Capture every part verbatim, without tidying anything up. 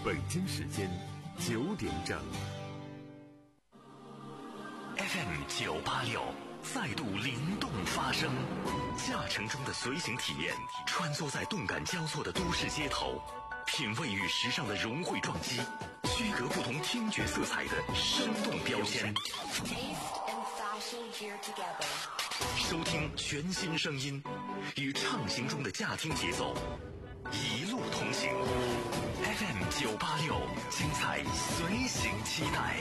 北京时间九点整。 F M 九八六再度灵动发声，驾乘中的随行体验，穿梭在动感交错的都市街头，品味与时尚的融汇撞击，区隔不同听觉色彩的生动标签。收听全新声音，与畅行中的驾听节奏一路同行。F M 九八六，精彩随行期待。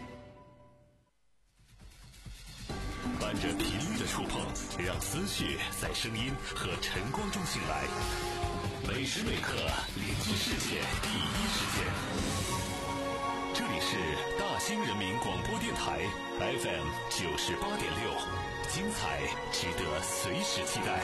伴着频率的触碰，让思绪在声音和晨光中醒来。每时每刻聆听世界第一时间。这里是大兴人民广播电台 F M 九十八点六，精彩值得随时期待。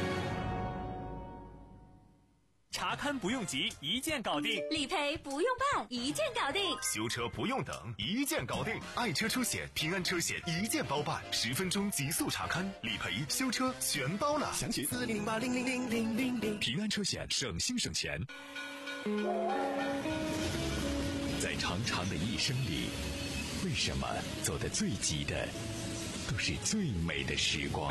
查看不用急，一键搞定； 理赔不用办，一键搞定； 修车不用等，一键搞定。爱车车险、平安车险一键包办，十分钟极速查看，理赔、修车全包了。 详情四零零八零零零零零零。 平安车险，省心省钱。 在长长的一生里，为什么走得最急的都是最美的时光？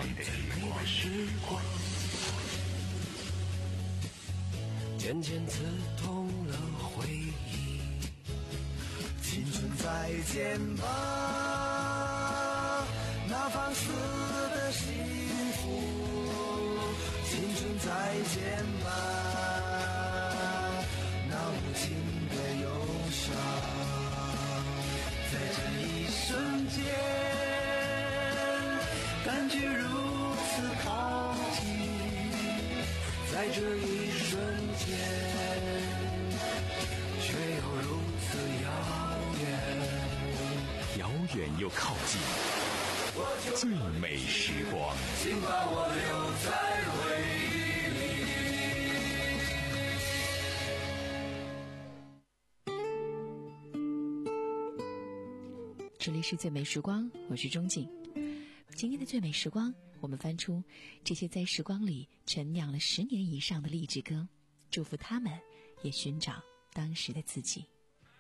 渐渐刺痛了回忆，青春再见吧，那放肆的幸福，青春再见吧，那无情的忧伤，在这一瞬间，感觉如此靠近，在这一瞬间，却又如此遥远， 遥远又靠近，最美时光， 请把我留在回忆里。这里是最美时光，我是钟静。今天的最美时光，我们翻出这些在时光里陈酿了十年以上的励志歌，祝福他们也寻找当时的自己。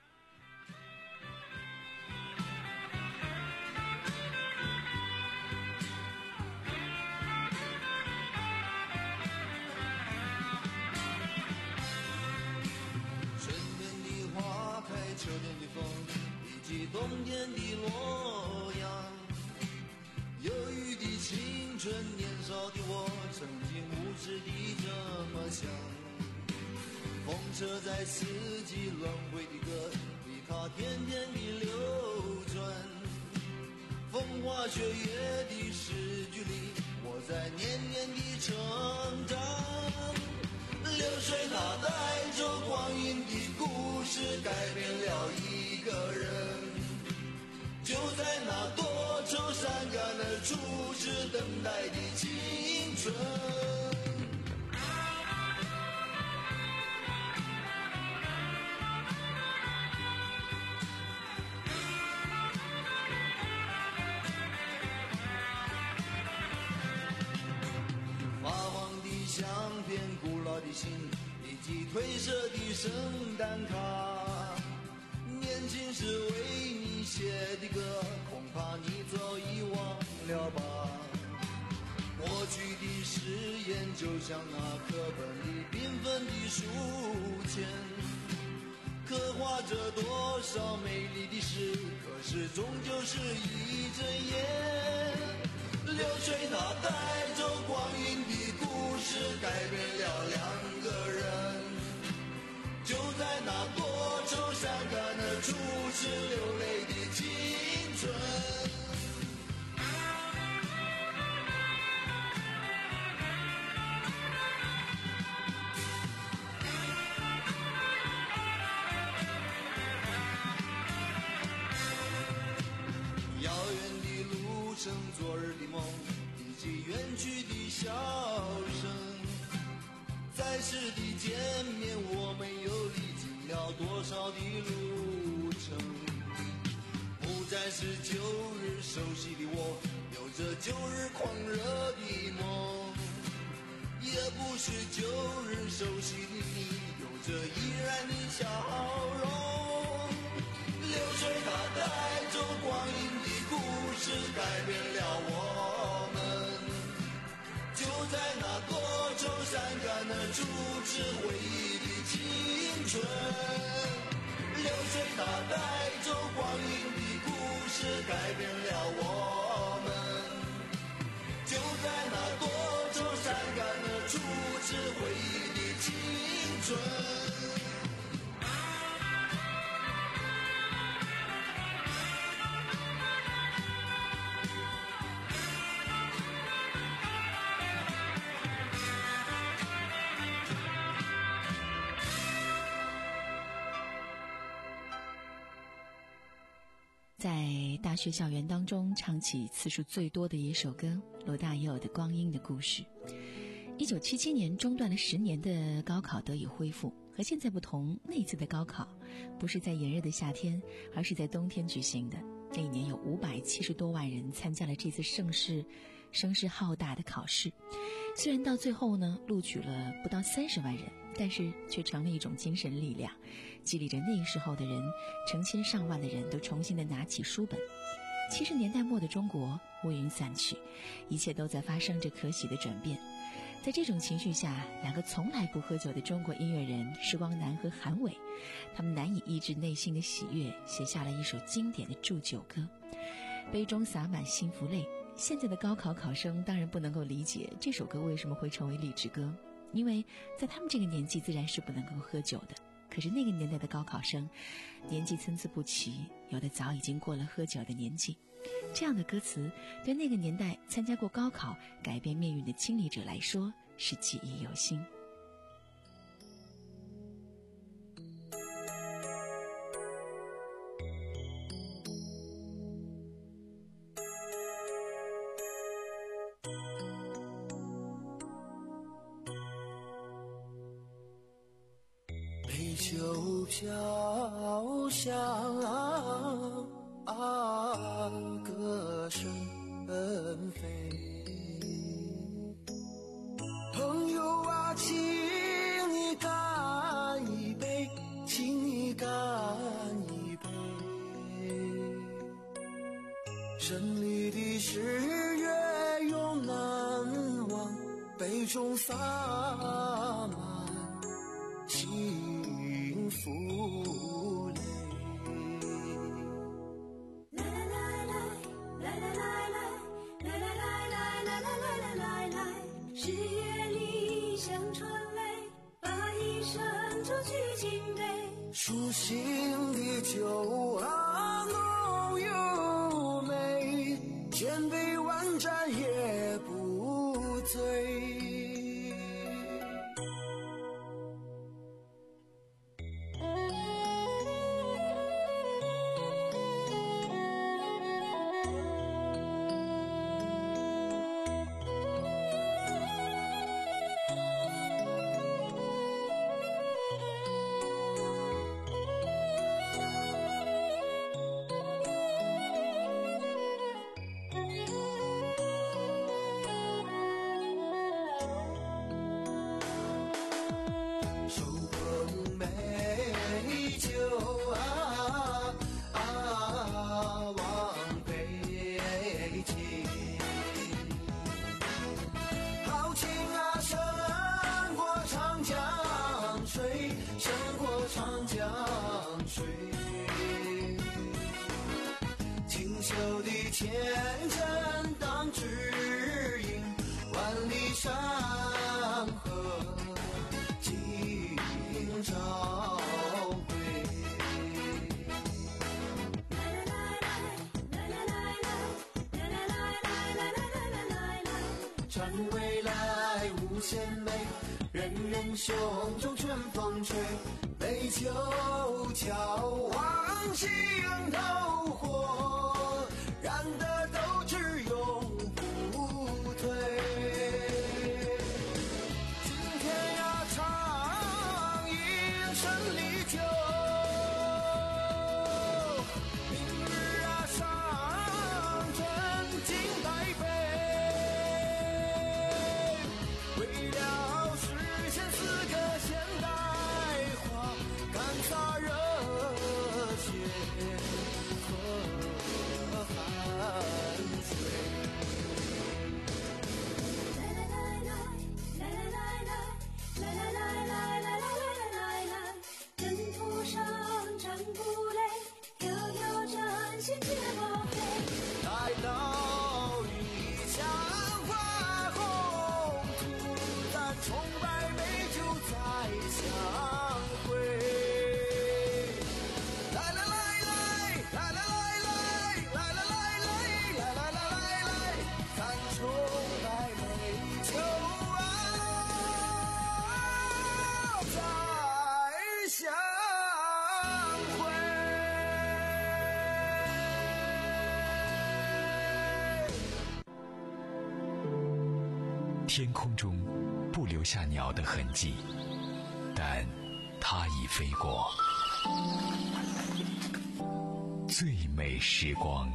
春天的花开，秋天的风，以及冬天的洛阳。忧郁的青春，年少的我，曾经无知地这么想。风车在四季轮回的歌里，它天天的流转。风花雪月的诗句里，我在年年的成长。流水它带着光阴的故事，改变了一个人。就在那多愁善感的初次等待的青春，发黄的相片，古老的信，以及褪色的圣诞卡。年轻时为你写的歌，恐怕你早已忘了吧。过去的誓言就像那课本里缤纷的书签，刻画着多少美丽的诗，可是终究是一阵烟。流水它带着光阴的故事，改变了两个人。就在那多愁善感的初次流泪的青春，遥远的路程，昨日的梦，以及远去的笑声。在世的见面，我们又历经了多少的路程？不再是旧日熟悉的我，有着旧日狂热的梦，也不是旧日熟悉的你，有着依然的笑容。 住址回忆的青春。流水它带走光阴的故事，改变了我们。就在那多愁善感的处置回忆的青春。 在大学校园当中唱起次数最多的一首歌，罗大佑的《光阴的故事》。一九七七年中断了十年的高考得以恢复，和现在不同，那次的高考不是在炎热的夏天，而是在冬天举行的。那一年有五百七十多万人参加了这次盛世声势浩大的考试。虽然到最后呢录取了不到三十万人，但是却成了一种精神力量，激励着那时候的人，成千上万的人都重新的拿起书本。七十年代末的中国乌云散去，一切都在发生着可喜的转变。在这种情绪下，两个从来不喝酒的中国音乐人时光南和韩伟，他们难以抑制内心的喜悦，写下了一首经典的祝酒歌。杯中洒满幸福泪。现在的高考考生当然不能够理解这首歌为什么会成为励志歌，因为在他们这个年纪自然是不能够喝酒的。可是那个年代的高考生年纪参差不齐，有的早已经过了喝酒的年纪。这样的歌词对那个年代参加过高考改变命运的亲历者来说是记忆犹新。 杯酒飘香啊，歌声飞。朋友啊，请你干一杯，请你干一杯。胜利的誓约永难忘，杯中洒满幸福泪。 十月里像春雷，把一生就去敬杯。 舒心的酒啊，浓又美，千杯万盏也不醉。前程当指引，万里山河今朝归。传未来无限美，人人胸中春风吹。杯酒浇望心头火，燃得斗志永不退。今天呀，畅饮胜利酒，明日啊，上阵敬待杯。为了实现四个现代化，干洒热血和汗水。 会。 天空中不留下鸟的痕迹，但它已飞过。最美时光，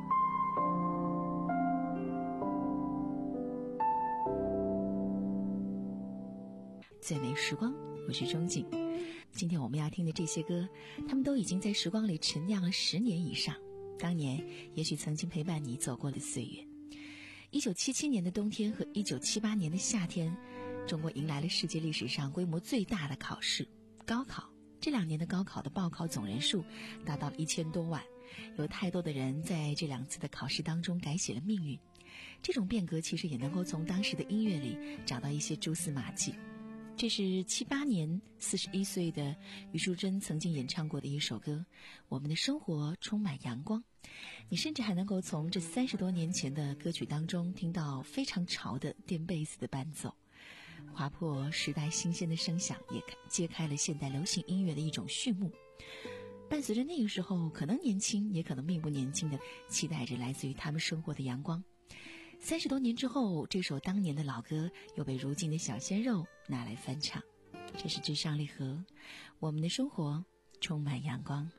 最美时光，我是钟景。今天我们要听的这些歌，他们都已经在时光里陈酿了十年以上，当年也许曾经陪伴你走过的岁月。一九七七年的冬天和一九七八年的夏天，中国迎来了世界历史上规模最大的考试——高考。这两年的高考的报考总人数达到了一千多万，有太多的人在这两次的考试当中改写了命运。这种变革其实也能够从当时的音乐里找到一些蛛丝马迹。这是七八年四十一岁的余淑珍曾经演唱过的一首歌《我们的生活充满阳光》。你甚至还能够从这三十多年前的歌曲当中听到非常潮的电贝斯的伴奏，划破时代新鲜的声响，也揭开了现代流行音乐的一种序幕。伴随着那个时候可能年轻也可能并不年轻的期待着来自于他们生活的阳光。三十多年之后，这首当年的老歌又被如今的小鲜肉拿来翻唱。这是至上励合，我们的生活充满阳光。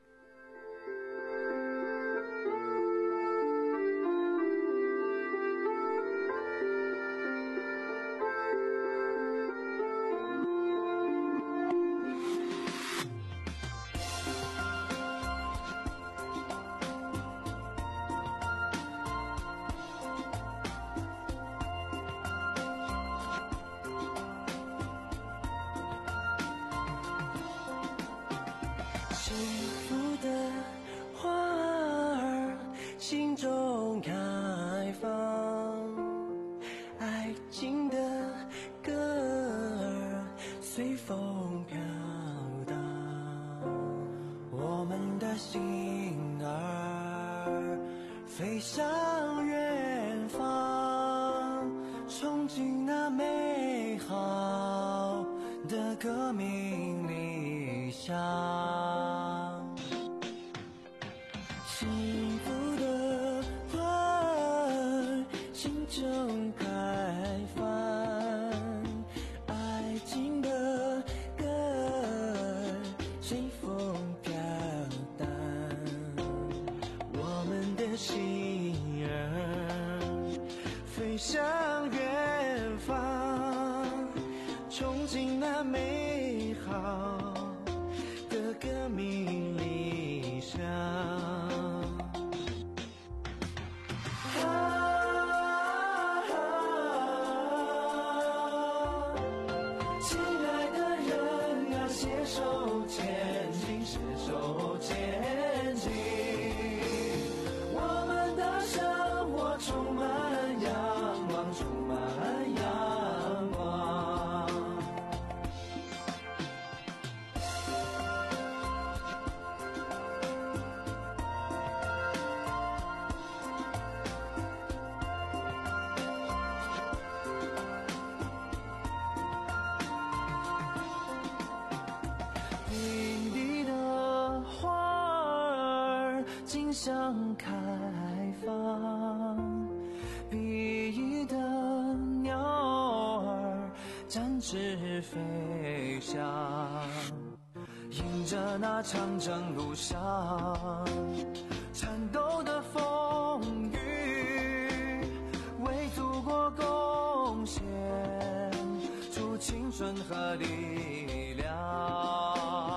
幸福的花儿心中开放，爱情的歌儿随风飘荡，我们的心儿飞向远方，憧憬那美好的革命理想。幸福的花儿心中开放，爱情的歌儿随风飘荡，我们的心儿飞向远方，憧憬那美好的革命理想。想开放，碧翼的鸟儿展翅飞翔，迎着那长征路上颤抖的风雨，为祖国贡献出青春和力量。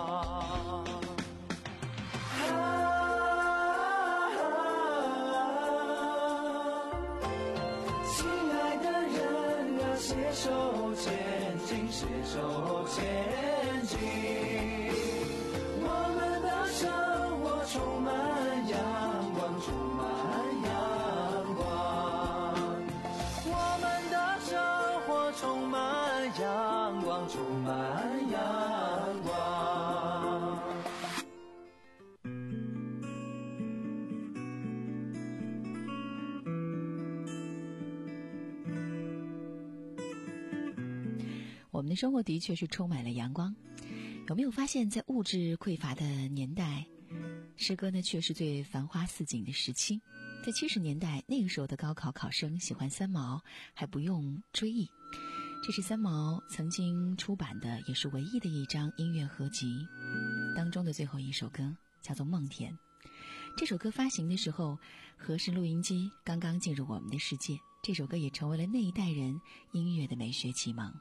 携手前进，携手前进，我们的生活充满阳光，充满阳光，我们的生活充满阳光，充满阳光。 我们的生活的确是充满了阳光。 有没有发现，在物质匮乏的年代，诗歌呢却是最繁花似锦的时期？在七十年代，那个时候的高考考生喜欢三毛，还不用追忆。这是三毛曾经出版的，也是唯一的一张音乐合集当中的最后一首歌，叫做《梦田》。这首歌发行的时候，和氏录音机刚刚进入我们的世界，这首歌也成为了那一代人音乐的美学启蒙。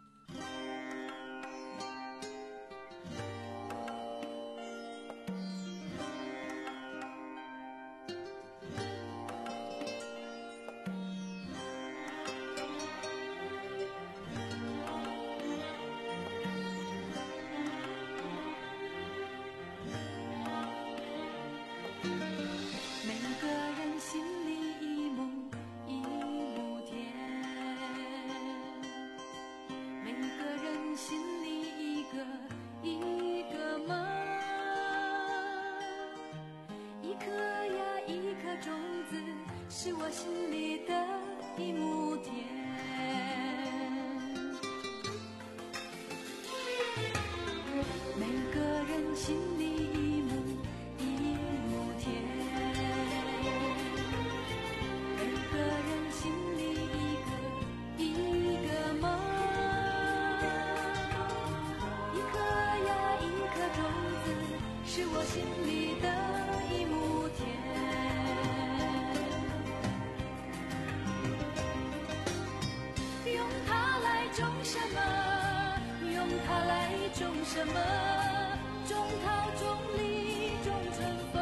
什么？种桃，种李，种春风。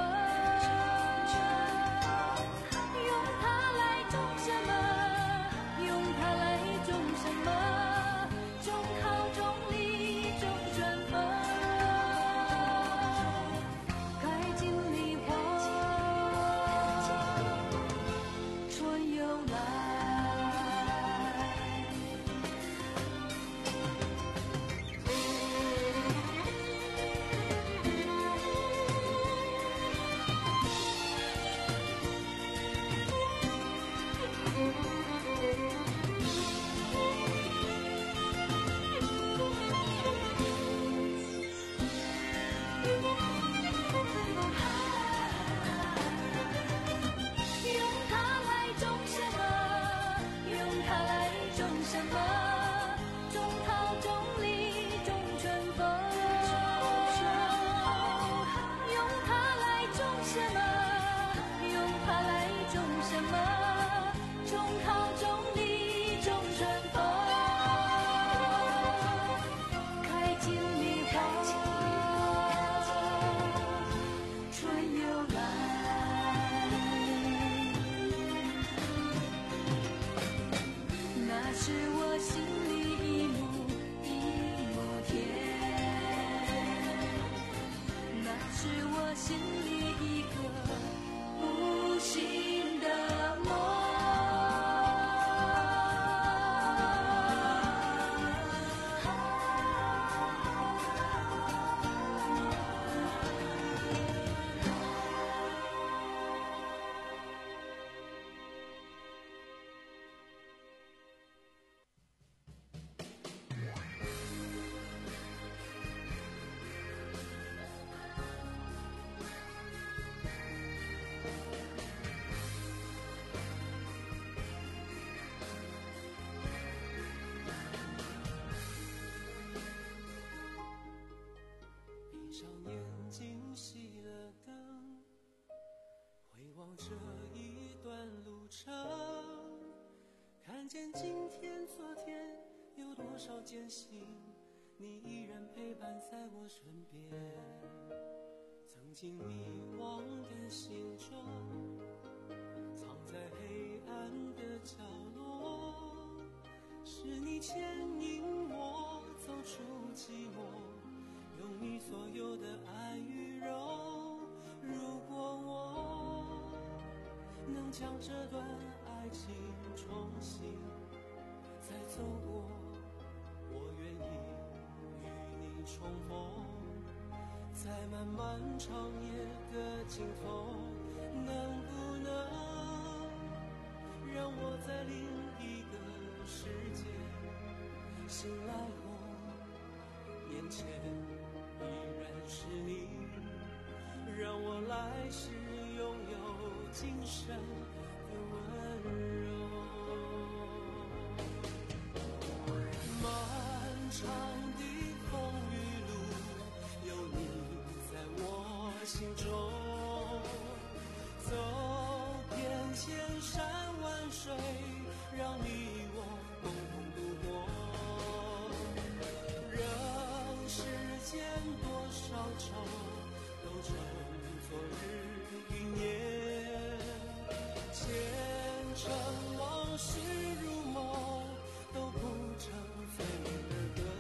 用它来种什么？用它来种什么？种桃，种李，种春风。开尽梨花，春又来。 看见今天昨天有多少艰辛，你依然陪伴在我身边。曾经迷惘的心中，藏在黑暗的角落，是你牵引我走出寂寞，用你所有的爱与柔。如果我能将这段爱情重新再走过，我愿意与你重逢，在漫漫长夜的尽头，能不能让我在另一个世界醒来后，眼前依然是你，让我来世拥有今生的温柔。漫长的风雨路，有你在我心中，走遍千山万水，让你我共同度过。让世间多少愁都成昨日云烟，前尘往事如梦，都谱成最美的歌。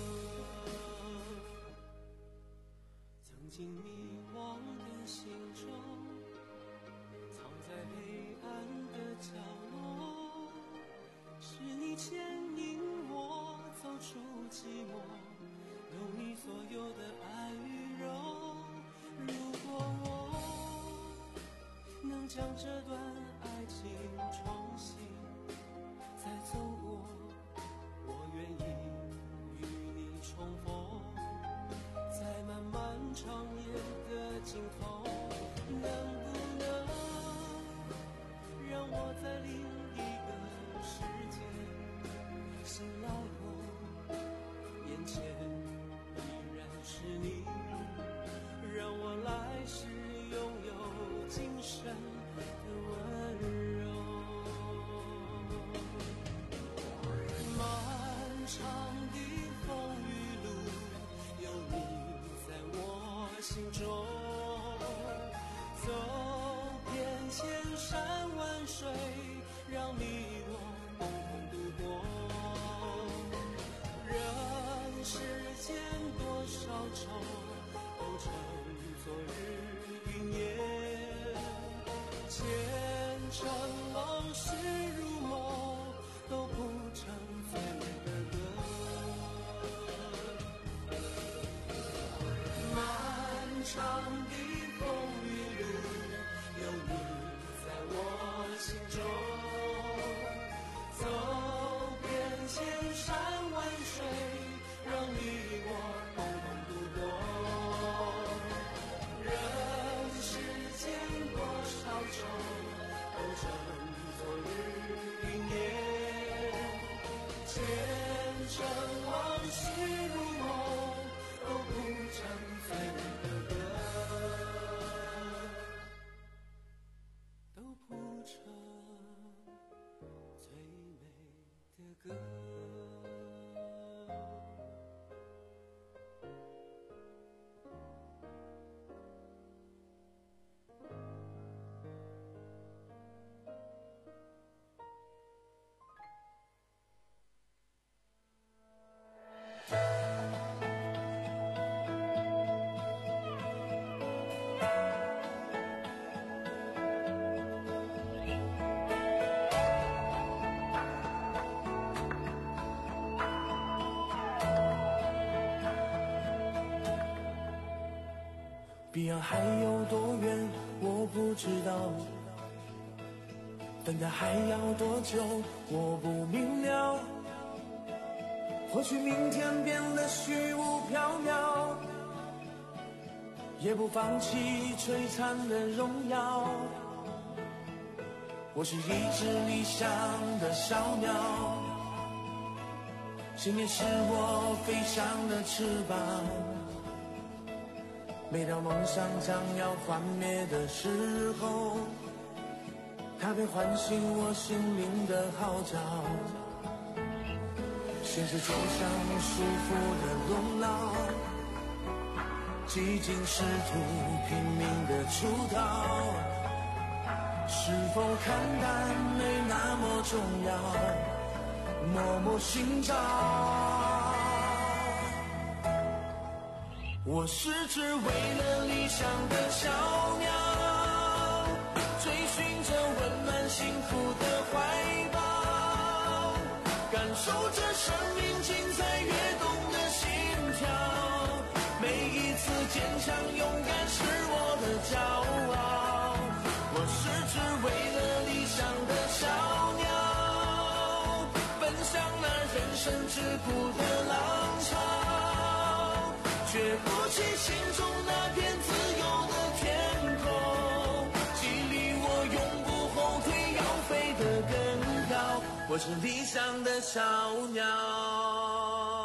曾经迷惘的心中，藏在黑暗的角落，是你牵引我走出寂寞，有你所有的爱与柔。如果我能将这段爱情重新再走过，我愿意与你重逢，在漫漫长夜的尽头，能不能让我在另一个世界醒来后，眼前依然是你，让我来世拥有今生的温柔。漫长的风雨路，有你在我心中，走遍千山万水，让你我共同度过。让世间多少愁都成昨日云烟，前尘往事如梦，都谱成最美的歌。漫长的风雨路，有你在我心中，走遍千山万水，让你我共同度过。让世间多少愁都成昨日云烟，前尘往事如梦，都谱成最美的歌，都谱成最美的歌。 彼岸还有多远我不知道，等待还要多久我不明了。或许明天变得虚无缥缈，也不放弃璀璨的荣耀。我是一只理想的小鸟，信念是我飞翔的翅膀。每当梦想将要幻灭的时候，它便唤醒我心灵的号召。现实就像束缚的笼牢，几经试图拼命的出逃，是否看淡没那么重要，默默寻找。我是只为了理想的小鸟，追寻着温暖幸福的怀抱，感受着生命精彩跃动的心跳。每一次坚强勇敢是我的骄傲。我是只为了理想的小鸟，奔向那人生之苦的浪潮。 却不去心中那片自由的天空。激励我永不后退，要飞得更高。我是理想的小鸟。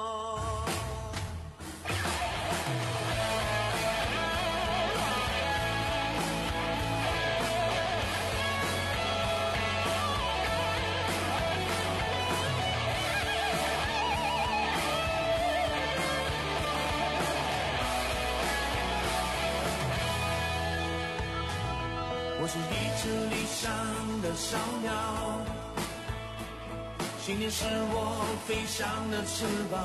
我是一只理想的小鸟，信念是我飞翔的翅膀。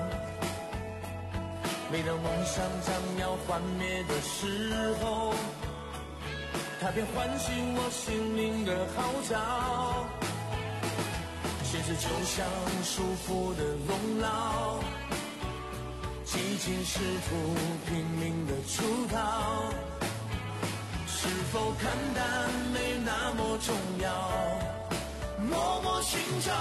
每当梦想将要幻灭的时候，它便唤醒我心灵的号召。现实就像束缚的笼牢，激进试图拼命的出逃。是否看淡没那么重要，默默寻找。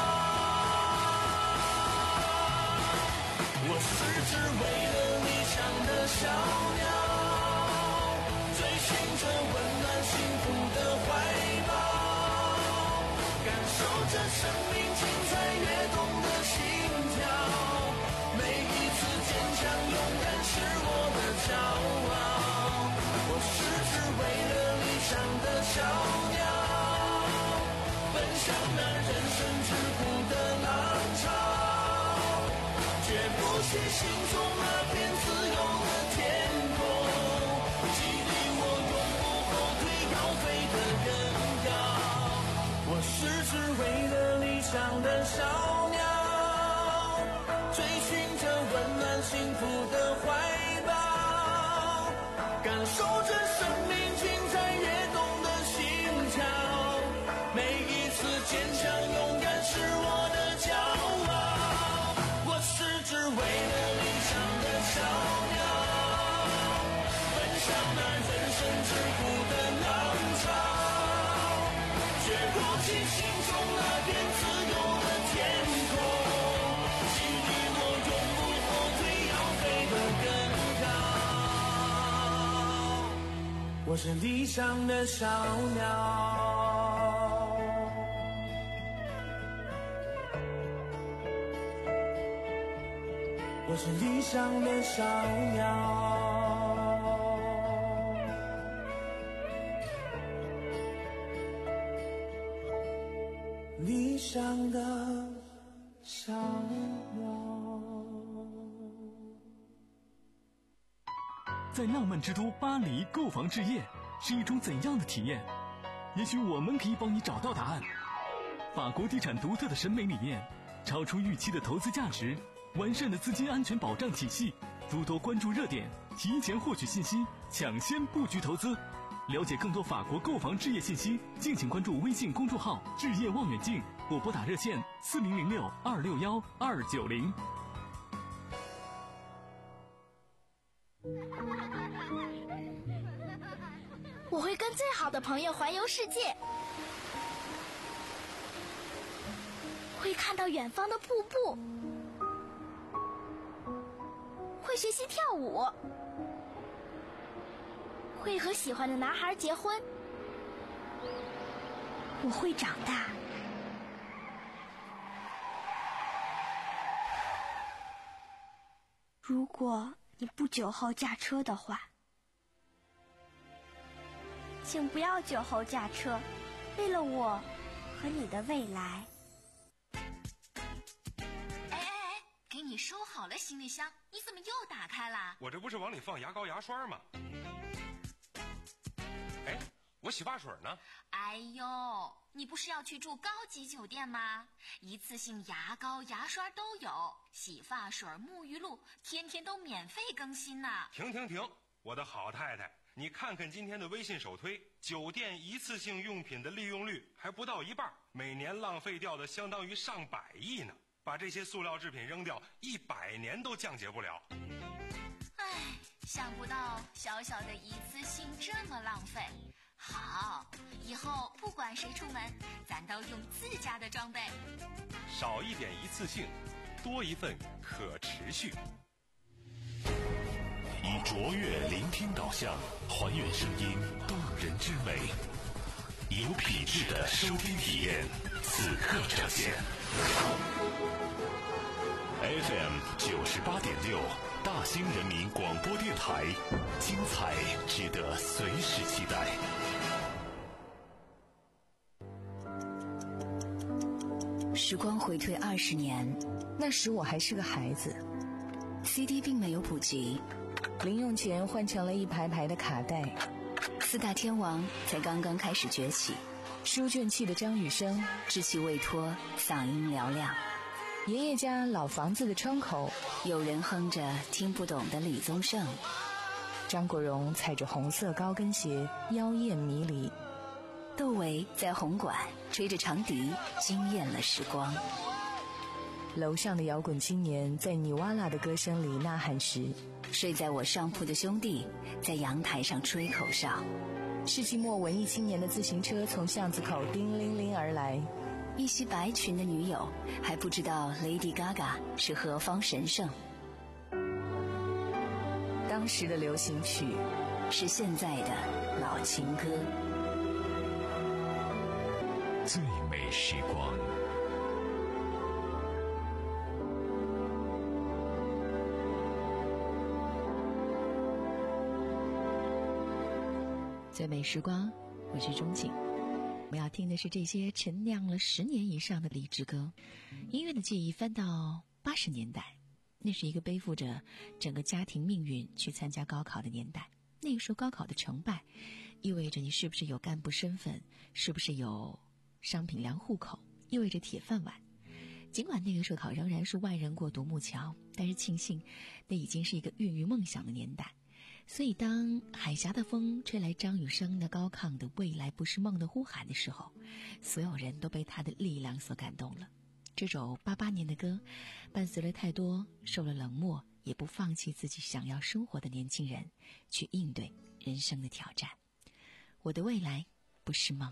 我是只为了理想的小鸟，追寻着温暖幸福的怀抱，感受着生命精彩跃动的心跳。每一次坚强勇敢是我的骄傲。我是只为了理想的小鸟，奔向那人生之苦的浪潮，绝不去心中那片自由的天空。激励我永不后退，要飞得更高。我是只为了理想的小鸟，追寻着温暖幸福的怀抱，感受着生命精彩跃动的心跳。每一次坚强勇敢是我的骄傲。我是只为了理想的小鸟，奔向那人生之苦的浪潮，却不弃心中那片自由的天空。激励我永不后退，要飞得更高。我是理想的小鸟。我是理想的小鸟。理想的小鸟。 在浪漫之都巴黎购房置业是一种怎样的体验？也许我们可以帮你找到答案。法国地产独特的审美理念，超出预期的投资价值，完善的资金安全保障体系，多多关注热点，提前获取信息，抢先布局投资。了解更多法国购房置业信息，敬请关注微信公众号置业望远镜，或拨打热线四零零六二六幺二九零。 我会跟最好的朋友环游世界，会看到远方的瀑布，会学习跳舞，会和喜欢的男孩结婚。我会长大。如果你不酒后驾车的话，请不要酒后驾车，为了我和你的未来。 哎哎哎，给你收好了行李箱，你怎么又打开了？ 我这不是往里放牙膏牙刷吗？哎，我洗发水呢？ 哎呦，你不是要去住高级酒店吗？一次性牙膏牙刷都有，洗发水沐浴露天天都免费更新呢。 停停停，我的好太太，你看看今天的微信首推，酒店一次性用品的利用率还不到一半，每年浪费掉的相当于上百亿呢。把这些塑料制品扔掉，一百年都降解不了。 唉，想不到小小的一次性这么浪费。好，以后不管谁出门，咱都用自家的装备。 少一点一次性，多一份可持续。 以卓越聆听导向，还原声音动人之美，有品质的收听体验，此刻呈现。F M 九十八点六，大兴人民广播电台，精彩值得随时期待。 时光回退二十年，那时我还是个孩子。C D 并没有普及，零用钱换成了一排排的卡带。四大天王才刚刚开始崛起，书卷气的张雨生稚气未脱，嗓音嘹亮。爷爷家老房子的窗口，有人哼着听不懂的李宗盛。张国荣踩着红色高跟鞋，妖艳迷离。窦唯在红馆吹着长笛，惊艳了时光。楼上的摇滚青年在尼瓦拉的歌声里呐喊时，睡在我上铺的兄弟在阳台上吹口哨。世纪末文艺青年的自行车从巷子口叮铃铃而来，一袭白裙的女友还不知道 Lady Gaga 是何方神圣。当时的流行曲是现在的老情歌。 最美时光， 最美时光，我是钟景。我们要听的是这些陈酿了十年以上的励志歌。音乐的记忆翻到八十年代，那是一个背负着整个家庭命运去参加高考的年代。那个时候高考的成败，意味着你是不是有干部身份，是不是有商品粮户口，意味着铁饭碗。尽管那个时候考仍然是万人过独木桥，但是庆幸那已经是一个孕育梦想的年代。所以当海峡的风吹来张雨生那高亢的未来不是梦的呼喊的时候，所有人都被他的力量所感动了。这首八八年的歌，伴随了太多受了冷漠也不放弃自己想要生活的年轻人，去应对人生的挑战。我的未来不是梦。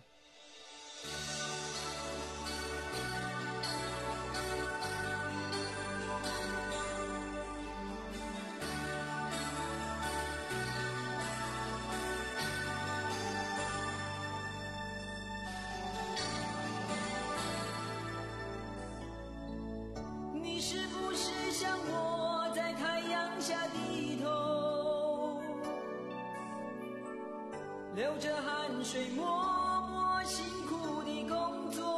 你是不是像我在太阳下低头，流着汗水默默辛苦地工作？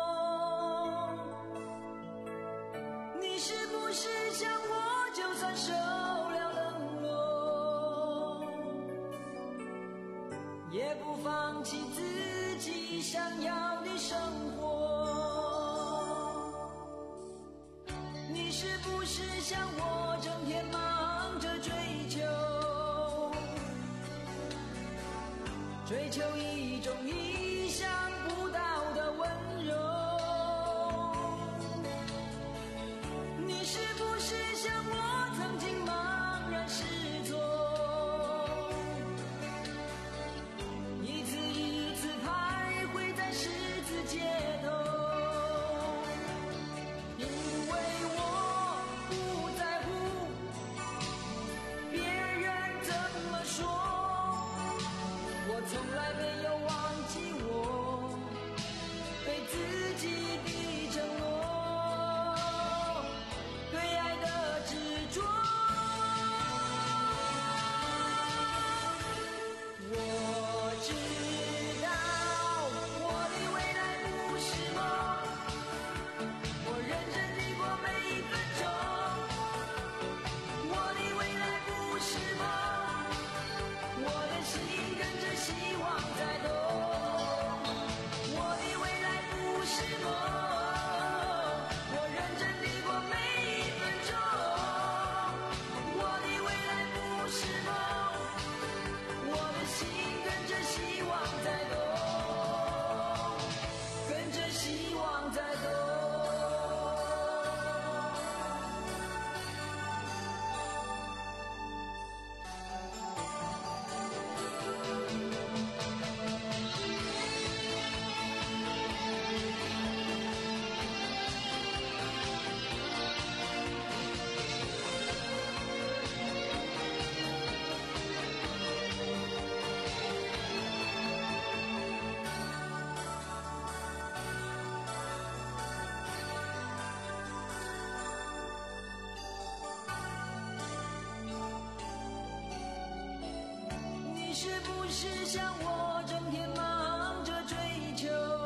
你是不是像我就算受了冷落，也不放弃自己想要的生活？你是不是像我整天忙着追求，追求一种意想不到的温柔？你是不是像我曾经茫然失措，一次一次徘徊在十字街头？因为我不在乎别人怎么说，我从来没有忘记我对自己的承诺，对爱的执着。我知道我的未来不是梦，我认真地过每一分钟。我的未来不是梦，我的心跟着希望在动。我的未来不是梦。 是像我整天忙着追求，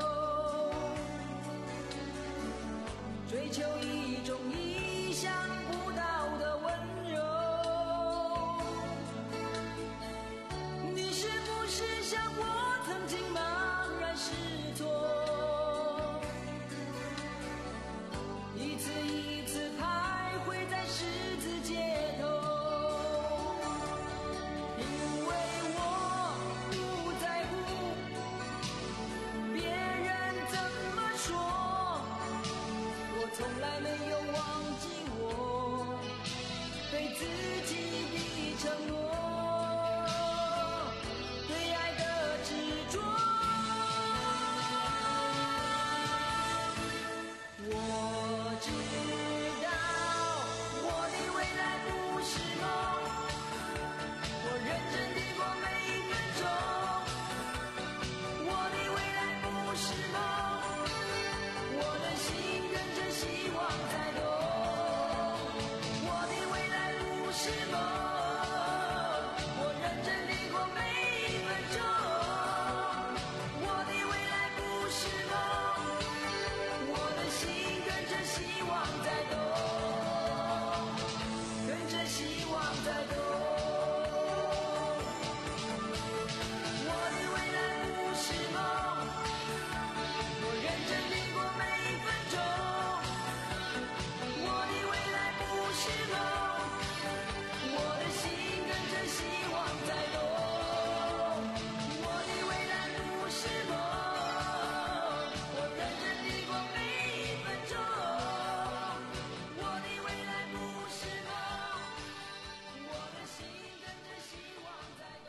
追求一种意想不到的温柔？你是不是像我曾经茫然失措，一次一次徘徊在十字街头？因为我不在乎别人怎么说，我从来没有忘记我对自己的承诺，对爱的执着。我知道我的未来不是梦，我认真地过每一分钟。我的未来不是梦，我的心跟着希望在动。我的未来不是梦，我认真地过每一分钟。我的未来不是梦，我的心跟着希望在动，跟着希望在动。我的未来不是梦，我认真地过每一分钟。我的未来不是梦，我的心跟着希望在动。我的未来不是梦，我认真地过每一分钟。我的未来不是梦，我的心跟着希望在动。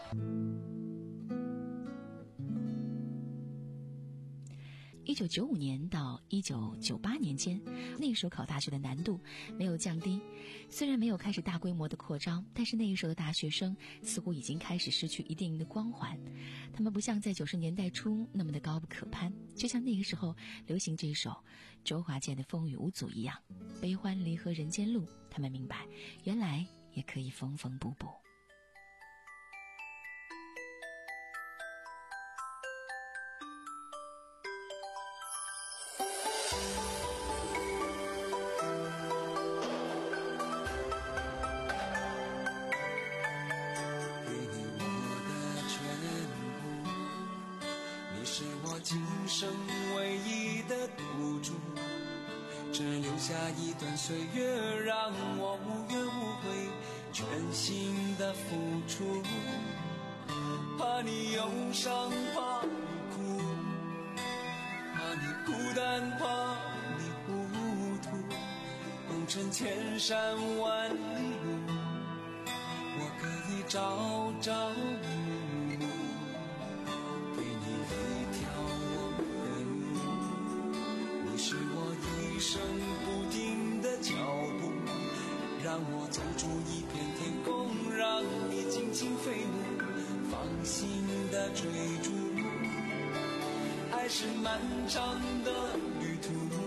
一九九五年到一九九八年间，那时候考大学的难度没有降低。虽然没有开始大规模的扩张，但是那时候的大学生似乎已经开始失去一定的光环。他们不像在九十年代初那么的高不可攀，就像那个时候流行这首周华健的《风雨无阻》一样，悲欢离合人间路。他们明白，原来也可以缝缝补补。 给你我的全部，你是我今生唯一的赌注，只留下一段岁月让我无怨无悔，全心的付出。怕你忧伤，怕你哭，怕你孤单，怕你糊涂，红尘千山万里路，我可以朝朝暮暮，给你一条我的路。你是我一生不停的脚步，让我走出一片天空，让你尽情飞舞，放心的追逐。爱是漫长的旅途，